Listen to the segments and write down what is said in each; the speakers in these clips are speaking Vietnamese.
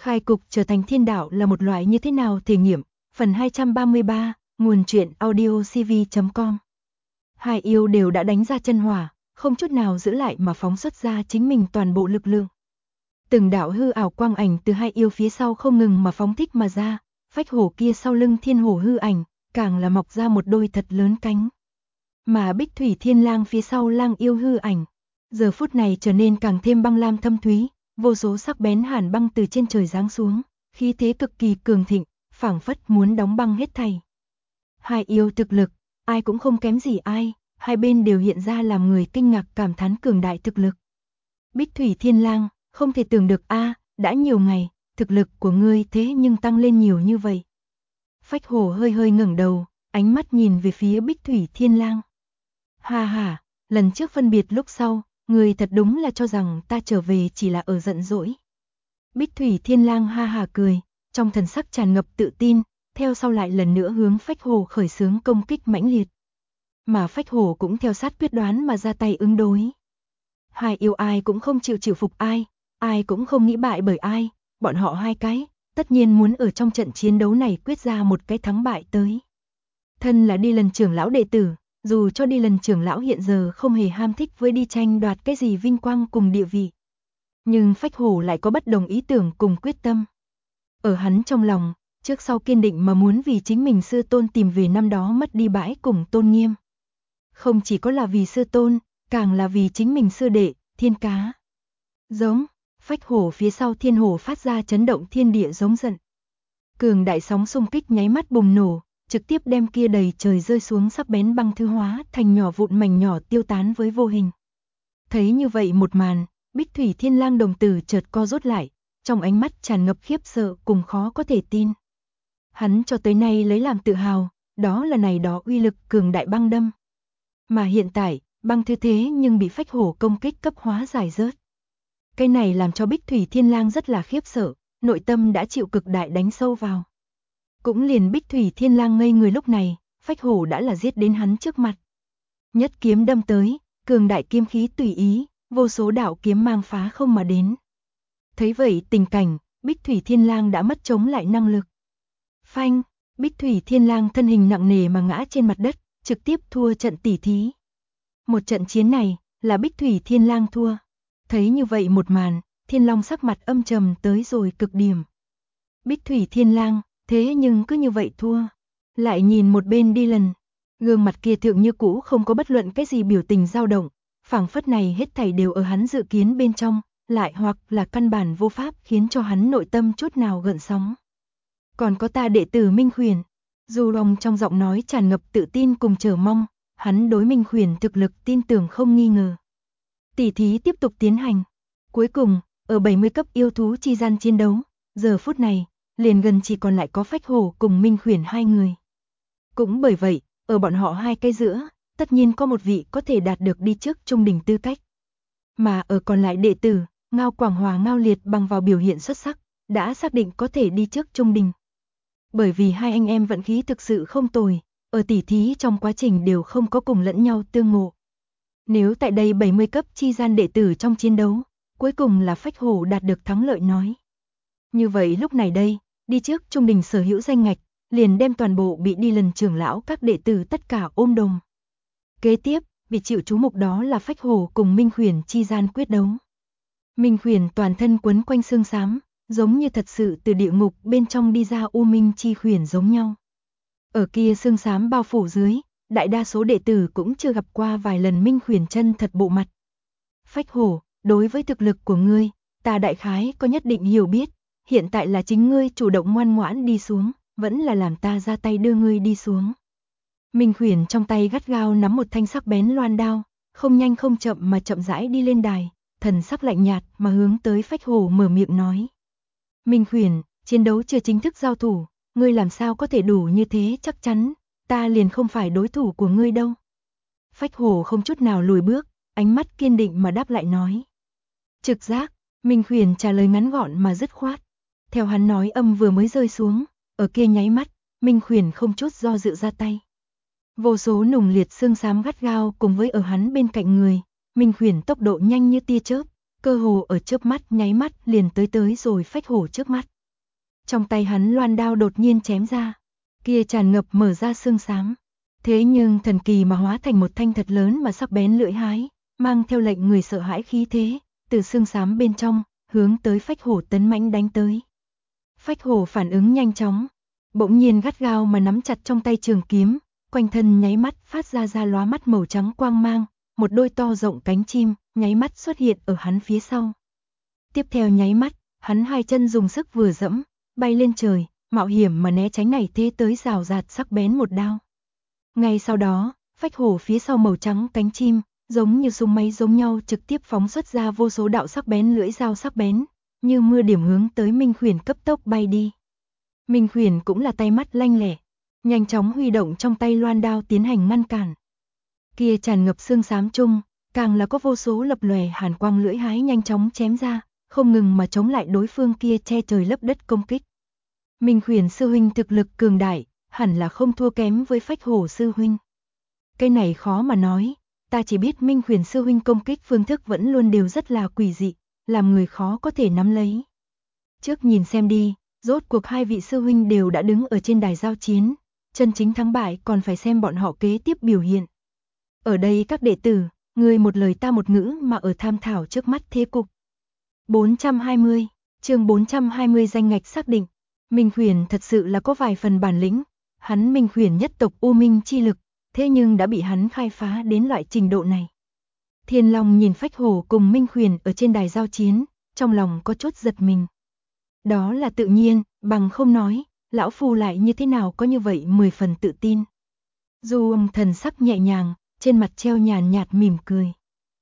Khai cục trở thành thiên đạo là một loại như thế nào thể nghiệm, phần 233, nguồn truyện audiocv.com. Hai yêu đều đã đánh ra chân hỏa, không chút nào giữ lại mà phóng xuất ra chính mình toàn bộ lực lượng. Từng đạo hư ảo quang ảnh từ hai yêu phía sau không ngừng mà phóng thích mà ra, phách hổ kia sau lưng thiên hổ hư ảnh, càng là mọc ra một đôi thật lớn cánh. Mà Bích Thủy Thiên Lang phía sau lang yêu hư ảnh, giờ phút này trở nên càng thêm băng lam thâm thúy, vô số sắc bén hàn băng từ trên trời giáng xuống, khí thế cực kỳ cường thịnh, phảng phất muốn đóng băng hết thảy. Hai yêu thực lực, ai cũng không kém gì ai, hai bên đều hiện ra làm người kinh ngạc cảm thán cường đại thực lực. Bích Thủy Thiên Lang, không thể tưởng được đã nhiều ngày, thực lực của ngươi thế nhưng tăng lên nhiều như vậy. Phách hổ hơi hơi ngẩng đầu, ánh mắt nhìn về phía Bích Thủy Thiên Lang. Ha ha, lần trước phân biệt lúc sau, ngươi thật đúng là cho rằng ta trở về chỉ là ở giận dỗi. Bích Thủy Thiên Lang ha ha cười, trong thần sắc tràn ngập tự tin, theo sau lại lần nữa hướng Phách hổ khởi xướng công kích mãnh liệt. Mà Phách hổ cũng theo sát quyết đoán mà ra tay ứng đối. Hai yêu ai cũng không chịu phục ai cũng không nghĩ bại bởi ai, bọn họ hai cái, tất nhiên muốn ở trong trận chiến đấu này quyết ra một cái thắng bại tới. Thân là Đi Lần trưởng lão đệ tử, dù cho Đi Lần trưởng lão hiện giờ không hề ham thích với đi tranh đoạt cái gì vinh quang cùng địa vị, nhưng Phách hổ lại có bất đồng ý tưởng cùng quyết tâm. Ở hắn trong lòng, trước sau kiên định mà muốn vì chính mình sư tôn tìm về năm đó mất đi bãi cùng tôn nghiêm. Không chỉ có là vì sư tôn, càng là vì chính mình sư đệ, Thiên Cá. Giống, Phách hổ phía sau thiên hổ phát ra chấn động thiên địa giống giận. Cường đại sóng xung kích nháy mắt bùng nổ, trực tiếp đem kia đầy trời rơi xuống sắc bén băng thư hóa thành nhỏ vụn mảnh nhỏ tiêu tán với vô hình. Thấy như vậy một màn, Bích Thủy Thiên Lang đồng tử chợt co rút lại, trong ánh mắt tràn ngập khiếp sợ cùng khó có thể tin. Hắn cho tới nay lấy làm tự hào, đó là này đó uy lực cường đại băng đâm. Mà hiện tại, băng thư thế nhưng bị Phách hổ công kích cấp hóa giải rớt. Cái này làm cho Bích Thủy Thiên Lang rất là khiếp sợ, nội tâm đã chịu cực đại đánh sâu vào. Cũng liền Bích Thủy Thiên Lang ngây người lúc này, Phách hổ đã là giết đến hắn trước mặt. Nhất kiếm đâm tới, cường đại kiếm khí tùy ý, vô số đạo kiếm mang phá không mà đến. Thấy vậy tình cảnh, Bích Thủy Thiên Lang đã mất chống lại năng lực. Phanh, Bích Thủy Thiên Lang thân hình nặng nề mà ngã trên mặt đất, trực tiếp thua trận tỉ thí. Một trận chiến này, là Bích Thủy Thiên Lang thua. Thấy như vậy một màn, Thiên Long sắc mặt âm trầm tới rồi cực điểm. Bích Thủy Thiên Lang, thế nhưng cứ như vậy thua. Lại nhìn một bên Đi Lần, gương mặt kia thượng như cũ không có bất luận cái gì biểu tình dao động, phảng phất này hết thảy đều ở hắn dự kiến bên trong, lại hoặc là căn bản vô pháp khiến cho hắn nội tâm chút nào gợn sóng. Còn có ta đệ tử Minh Khuyển, dù lòng trong giọng nói tràn ngập tự tin cùng chờ mong, hắn đối Minh Khuyển thực lực tin tưởng không nghi ngờ. Tỷ thí tiếp tục tiến hành. Cuối cùng, ở 70 cấp yêu thú chi gian chiến đấu, giờ phút này, liền gần chỉ còn lại có Phách hổ cùng Minh Khuyển hai người. Cũng bởi vậy, ở bọn họ hai cái giữa, tất nhiên có một vị có thể đạt được đi trước trung đỉnh tư cách. Mà ở còn lại đệ tử, Ngao Quảng Hòa Ngao Liệt bằng vào biểu hiện xuất sắc, đã xác định có thể đi trước trung đỉnh. Bởi vì hai anh em vận khí thực sự không tồi, ở tỷ thí trong quá trình đều không có cùng lẫn nhau tương ngộ. Nếu tại đây 70 cấp chi gian đệ tử trong chiến đấu, cuối cùng là Phách hổ đạt được thắng lợi nói. Như vậy lúc này đây, đi trước trung đỉnh sở hữu danh ngạch, liền đem toàn bộ bị Đi Lần trưởng lão các đệ tử tất cả ôm đồm. Kế tiếp, bị chịu chú mục đó là Phách hổ cùng Minh Khuyển chi gian quyết đấu. Minh Khuyển toàn thân quấn quanh xương xám, giống như thật sự từ địa ngục bên trong đi ra U Minh chi khuyển giống nhau. Ở kia xương xám bao phủ dưới, đại đa số đệ tử cũng chưa gặp qua vài lần Minh Khuyển chân thật bộ mặt. Phách hổ, đối với thực lực của ngươi, ta đại khái có nhất định hiểu biết, hiện tại là chính ngươi chủ động ngoan ngoãn đi xuống, vẫn là làm ta ra tay đưa ngươi đi xuống. Minh Khuyển trong tay gắt gao nắm một thanh sắc bén loan đao, không nhanh không chậm mà chậm rãi đi lên đài, thần sắc lạnh nhạt mà hướng tới Phách hổ mở miệng nói. Minh Khuyển, chiến đấu chưa chính thức giao thủ, ngươi làm sao có thể đủ như thế chắc chắn, ta liền không phải đối thủ của ngươi đâu. Phách hổ không chút nào lùi bước, ánh mắt kiên định mà đáp lại nói. Trực giác, Minh Khuyển trả lời ngắn gọn mà dứt khoát. Theo hắn nói âm vừa mới rơi xuống, ở kia nháy mắt, Minh Khuyển không chút do dự ra tay. Vô số nùng liệt xương xám gắt gao cùng với ở hắn bên cạnh người, Minh Khuyển tốc độ nhanh như tia chớp, cơ hồ ở chớp mắt nháy mắt liền tới rồi Phách Hổ trước mắt. Trong tay hắn loan đao đột nhiên chém ra, kia tràn ngập mở ra xương xám. Thế nhưng thần kỳ mà hóa thành một thanh thật lớn mà sắc bén lưỡi hái, mang theo lệnh người sợ hãi khí thế, từ xương xám bên trong, hướng tới Phách Hổ tấn mãnh đánh tới. Phách Hổ phản ứng nhanh chóng, bỗng nhiên gắt gao mà nắm chặt trong tay trường kiếm, quanh thân nháy mắt phát ra lóa mắt màu trắng quang mang, một đôi to rộng cánh chim, nháy mắt xuất hiện ở hắn phía sau. Tiếp theo nháy mắt, hắn hai chân dùng sức vừa dẫm, bay lên trời, mạo hiểm mà né tránh này thế tới rào rạt sắc bén một đao. Ngay sau đó, Phách Hổ phía sau màu trắng cánh chim, giống như súng máy giống nhau trực tiếp phóng xuất ra vô số đạo sắc bén lưỡi dao sắc bén, như mưa điểm hướng tới Minh Khuyển cấp tốc bay đi. Minh Khuyển cũng là tay mắt lanh lẹ, nhanh chóng huy động trong tay loan đao tiến hành ngăn cản. Kia tràn ngập xương xám chung, càng là có vô số lập lòe hàn quang lưỡi hái nhanh chóng chém ra, không ngừng mà chống lại đối phương kia che trời lấp đất công kích. Minh Khuyển sư huynh thực lực cường đại, hẳn là không thua kém với Phách Hổ sư huynh. Cái này khó mà nói, ta chỉ biết Minh Khuyển sư huynh công kích phương thức vẫn luôn đều rất là quỷ dị, làm người khó có thể nắm lấy. Trước nhìn xem đi, rốt cuộc hai vị sư huynh đều đã đứng ở trên đài giao chiến, chân chính thắng bại còn phải xem bọn họ kế tiếp biểu hiện. Ở đây các đệ tử, người một lời ta một ngữ mà ở tham thảo trước mắt thế cục. 420, chương 420 danh ngạch xác định, Minh Khuyển thật sự là có vài phần bản lĩnh, hắn Minh Khuyển nhất tộc U Minh chi lực, thế nhưng đã bị hắn khai phá đến loại trình độ này. Thiên Long nhìn Phách Hổ cùng Minh Khuyển ở trên đài giao chiến, trong lòng có chút giật mình. Đó là tự nhiên, bằng không nói, lão phu lại như thế nào có như vậy 10 phần tự tin. Du Âm thần sắc nhẹ nhàng, trên mặt treo nhàn nhạt mỉm cười.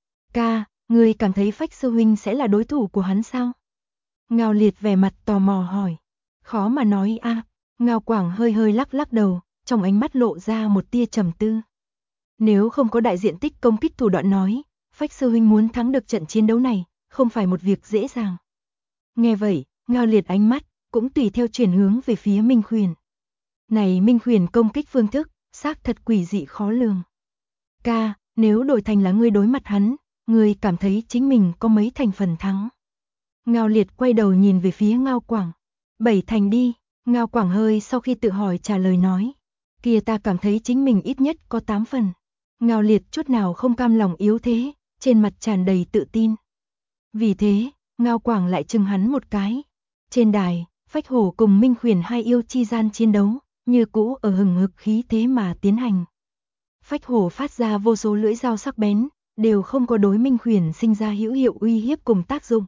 Ca, ngươi cảm thấy Phách sư huynh sẽ là đối thủ của hắn sao? Ngao Liệt vẻ mặt tò mò hỏi. Khó mà nói a. Ngao Quảng hơi hơi lắc đầu, trong ánh mắt lộ ra một tia trầm tư. Nếu không có đại diện tích công kích thủ đoạn nói, Phách sư huynh muốn thắng được trận chiến đấu này, không phải một việc dễ dàng. Nghe vậy, Ngao Liệt ánh mắt cũng tùy theo chuyển hướng về phía Minh Khuyển. Này Minh Khuyển công kích phương thức, xác thật quỷ dị khó lường. Ca, nếu đổi thành là ngươi đối mặt hắn, ngươi cảm thấy chính mình có mấy thành phần thắng? Ngao Liệt quay đầu nhìn về phía Ngao Quảng. 7 thành đi, Ngao Quảng hơi sau khi tự hỏi trả lời nói. Kia ta cảm thấy chính mình ít nhất có 8 phần. Ngao Liệt chút nào không cam lòng yếu thế, trên mặt tràn đầy tự tin. Vì thế, Ngao Quảng lại chừng hắn một cái. Trên đài, Phách Hổ cùng Minh Khuyển hai yêu chi gian chiến đấu, như cũ ở hừng hực khí thế mà tiến hành. Phách Hổ phát ra vô số lưỡi dao sắc bén, đều không có đối Minh Khuyển sinh ra hữu hiệu uy hiếp cùng tác dụng.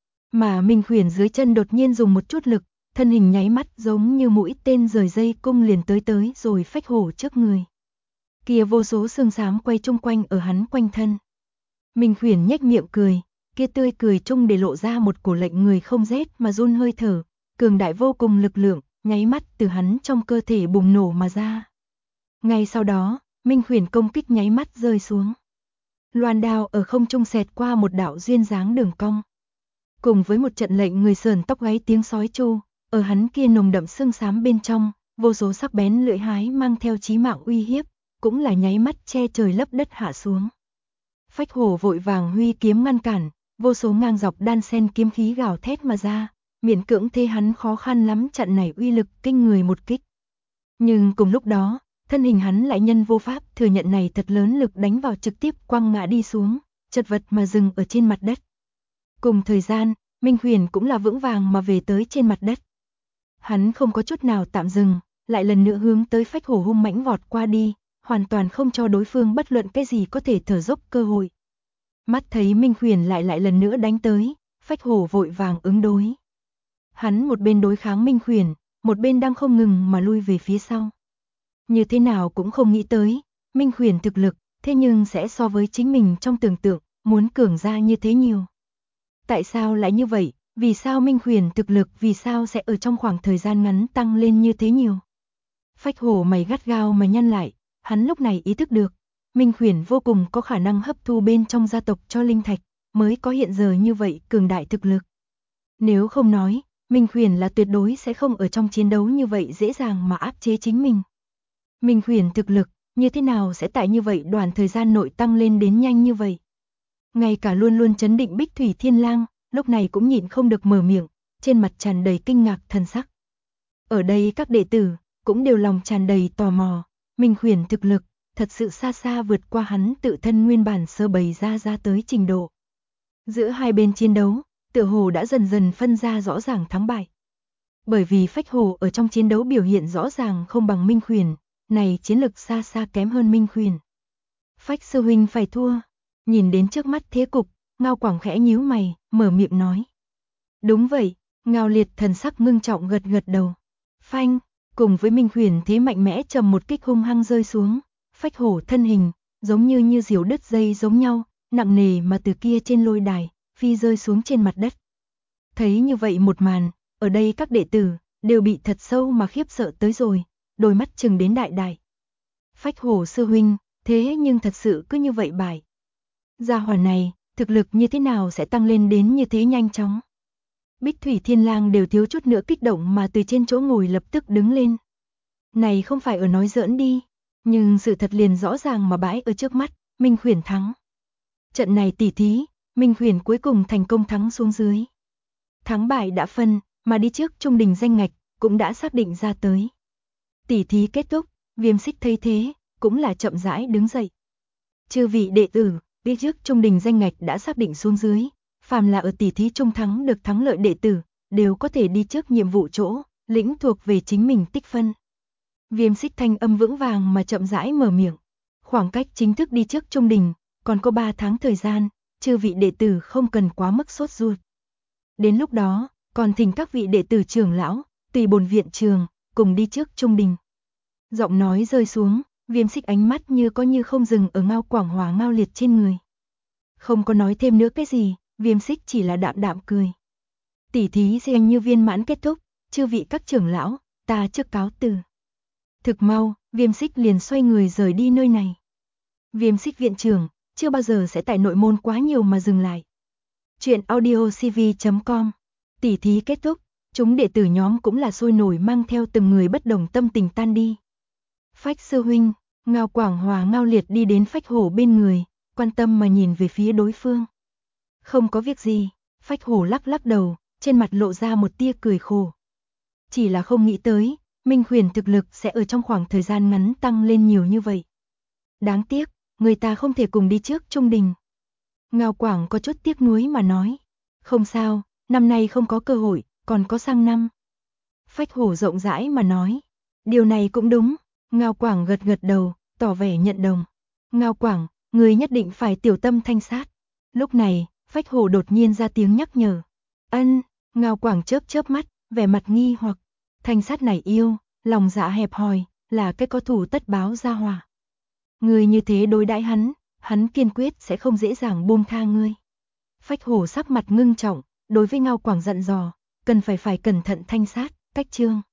Mà Minh Khuyển dưới chân đột nhiên dùng một chút lực, thân hình nháy mắt giống như mũi tên rời dây cung liền tới rồi Phách Hổ trước người. Kia vô số xương xám quay chung quanh ở hắn quanh thân. Minh Khuyển nhếch miệng cười, kia tươi cười chung để lộ ra một cổ lệnh người không rét mà run hơi thở, cường đại vô cùng lực lượng, nháy mắt từ hắn trong cơ thể bùng nổ mà ra. Ngay sau đó, Minh Khuyển công kích nháy mắt rơi xuống. Loan đao ở không trung xẹt qua một đạo duyên dáng đường cong. Cùng với một trận lệnh người sờn tóc gáy tiếng sói tru, ở hắn kia nồng đậm xương xám bên trong, vô số sắc bén lưỡi hái mang theo chí mạng uy hiếp, cũng là nháy mắt che trời lấp đất hạ xuống. Phách Hổ vội vàng huy kiếm ngăn cản, vô số ngang dọc đan xen kiếm khí gào thét mà ra, miễn cưỡng thế hắn khó khăn lắm chặn này uy lực kinh người một kích. Nhưng cùng lúc đó, thân hình hắn lại nhân vô pháp thừa nhận này thật lớn lực đánh vào trực tiếp quăng ngã đi xuống, chật vật mà dừng ở trên mặt đất. Cùng thời gian, Minh Khuyển cũng là vững vàng mà về tới trên mặt đất. Hắn không có chút nào tạm dừng, lại lần nữa hướng tới Phách Hổ hung mãnh vọt qua đi, hoàn toàn không cho đối phương bất luận cái gì có thể thở dốc cơ hội. Mắt thấy Minh Khuyển lại lần nữa đánh tới, Phách Hổ vội vàng ứng đối. Hắn một bên đối kháng Minh Khuyển, một bên đang không ngừng mà lui về phía sau. Như thế nào cũng không nghĩ tới, Minh Khuyển thực lực, thế nhưng sẽ so với chính mình trong tưởng tượng, muốn cường ra như thế nhiều. Tại sao lại như vậy, vì sao Minh Khuyển thực lực vì sao sẽ ở trong khoảng thời gian ngắn tăng lên như thế nhiều? Phách Hổ mày gắt gao mà nhăn lại, hắn lúc này ý thức được, Minh Khuyển vô cùng có khả năng hấp thu bên trong gia tộc cho linh thạch, mới có hiện giờ như vậy cường đại thực lực. Nếu không nói, Minh Khuyển là tuyệt đối sẽ không ở trong chiến đấu như vậy dễ dàng mà áp chế chính mình. Minh Khuyển thực lực, như thế nào sẽ tại như vậy đoạn thời gian nội tăng lên đến nhanh như vậy? Ngay cả luôn luôn trấn định Bích Thủy Thiên Lang, lúc này cũng nhịn không được mở miệng, trên mặt tràn đầy kinh ngạc thần sắc. Ở đây các đệ tử cũng đều lòng tràn đầy tò mò, Minh Khuyển thực lực thật sự xa xa vượt qua hắn tự thân nguyên bản sơ bày ra tới trình độ. Giữa hai bên chiến đấu, tựa hồ đã dần dần phân ra rõ ràng thắng bại. Bởi vì Phách Hổ ở trong chiến đấu biểu hiện rõ ràng không bằng Minh Khuyển, này chiến lực xa xa kém hơn Minh Khuyển. Phách sư huynh phải thua. Nhìn đến trước mắt thế cục, Ngao Quảng khẽ nhíu mày, mở miệng nói. Đúng vậy, Ngao Liệt thần sắc ngưng trọng gật gật đầu. Phanh, cùng với Minh Khuyển thế mạnh mẽ trầm một kích hung hăng rơi xuống, Phách Hổ thân hình, giống như diều đứt dây giống nhau, nặng nề mà từ kia trên lôi đài, phi rơi xuống trên mặt đất. Thấy như vậy một màn, ở đây các đệ tử, đều bị thật sâu mà khiếp sợ tới rồi, đôi mắt chừng đến đại đại. Phách Hổ sư huynh, thế nhưng thật sự cứ như vậy bại. Gia hỏa này, thực lực như thế nào sẽ tăng lên đến như thế nhanh chóng? Bích Thủy Thiên Lang đều thiếu chút nữa kích động mà từ trên chỗ ngồi lập tức đứng lên. Này không phải ở nói giỡn đi, nhưng sự thật liền rõ ràng mà bãi ở trước mắt, Minh Khuyển thắng. Trận này tỉ thí, Minh Khuyển cuối cùng thành công thắng xuống dưới. Thắng bại đã phân, mà đi trước trung đình danh ngạch, cũng đã xác định ra tới. Tỉ thí kết thúc, Viêm Xích thấy thế, cũng là chậm rãi đứng dậy. Chư vị đệ tử, đi trước trung đình danh ngạch đã xác định xuống dưới, phàm là ở tỉ thí trung thắng được thắng lợi đệ tử, đều có thể đi trước nhiệm vụ chỗ, lĩnh thuộc về chính mình tích phân. Viêm Xích thanh âm vững vàng mà chậm rãi mở miệng. Khoảng cách chính thức đi trước trung đình, còn có 3 tháng thời gian, chư vị đệ tử không cần quá mức sốt ruột. Đến lúc đó, còn thỉnh các vị đệ tử trưởng lão, tùy bổn viện trường, cùng đi trước trung đình. Giọng nói rơi xuống, Viêm Xích ánh mắt như có như không dừng ở Ngao Quảng Hòa Ngao Liệt trên người. Không có nói thêm nữa cái gì, Viêm Xích chỉ là đạm đạm cười. Tỉ thí xem như viên mãn kết thúc, chư vị các trưởng lão, ta trước cáo từ. Thực mau, Viêm Xích liền xoay người rời đi nơi này. Viêm Xích viện trưởng, chưa bao giờ sẽ tại nội môn quá nhiều mà dừng lại. Chuyện audiocv.com. Tỉ thí kết thúc, chúng đệ tử nhóm cũng là sôi nổi mang theo từng người bất đồng tâm tình tan đi. Phách sư huynh, Ngao Quảng Hòa Ngao Liệt đi đến Phách Hổ bên người, quan tâm mà nhìn về phía đối phương. Không có việc gì, Phách Hổ lắc lắc đầu, trên mặt lộ ra một tia cười khổ. Chỉ là không nghĩ tới, Minh Khuyển thực lực sẽ ở trong khoảng thời gian ngắn tăng lên nhiều như vậy. Đáng tiếc, người ta không thể cùng đi trước trung đình. Ngao Quảng có chút tiếc nuối mà nói. Không sao, năm nay không có cơ hội, còn có sang năm. Phách Hổ rộng rãi mà nói. Điều này cũng đúng. Ngao Quảng gật gật đầu, tỏ vẻ nhận đồng. Ngao Quảng, người nhất định phải tiểu tâm thanh sát. Lúc này, Phách Hổ đột nhiên ra tiếng nhắc nhở. Ân, Ngao Quảng chớp chớp mắt, vẻ mặt nghi hoặc. Thanh sát này yêu, lòng dạ hẹp hòi, là cái có thủ tất báo gia hỏa. Người như thế đối đãi hắn kiên quyết sẽ không dễ dàng buông tha ngươi. Phách Hổ sắc mặt ngưng trọng, đối với Ngao Quảng dặn dò, cần phải cẩn thận thanh sát, cách chương.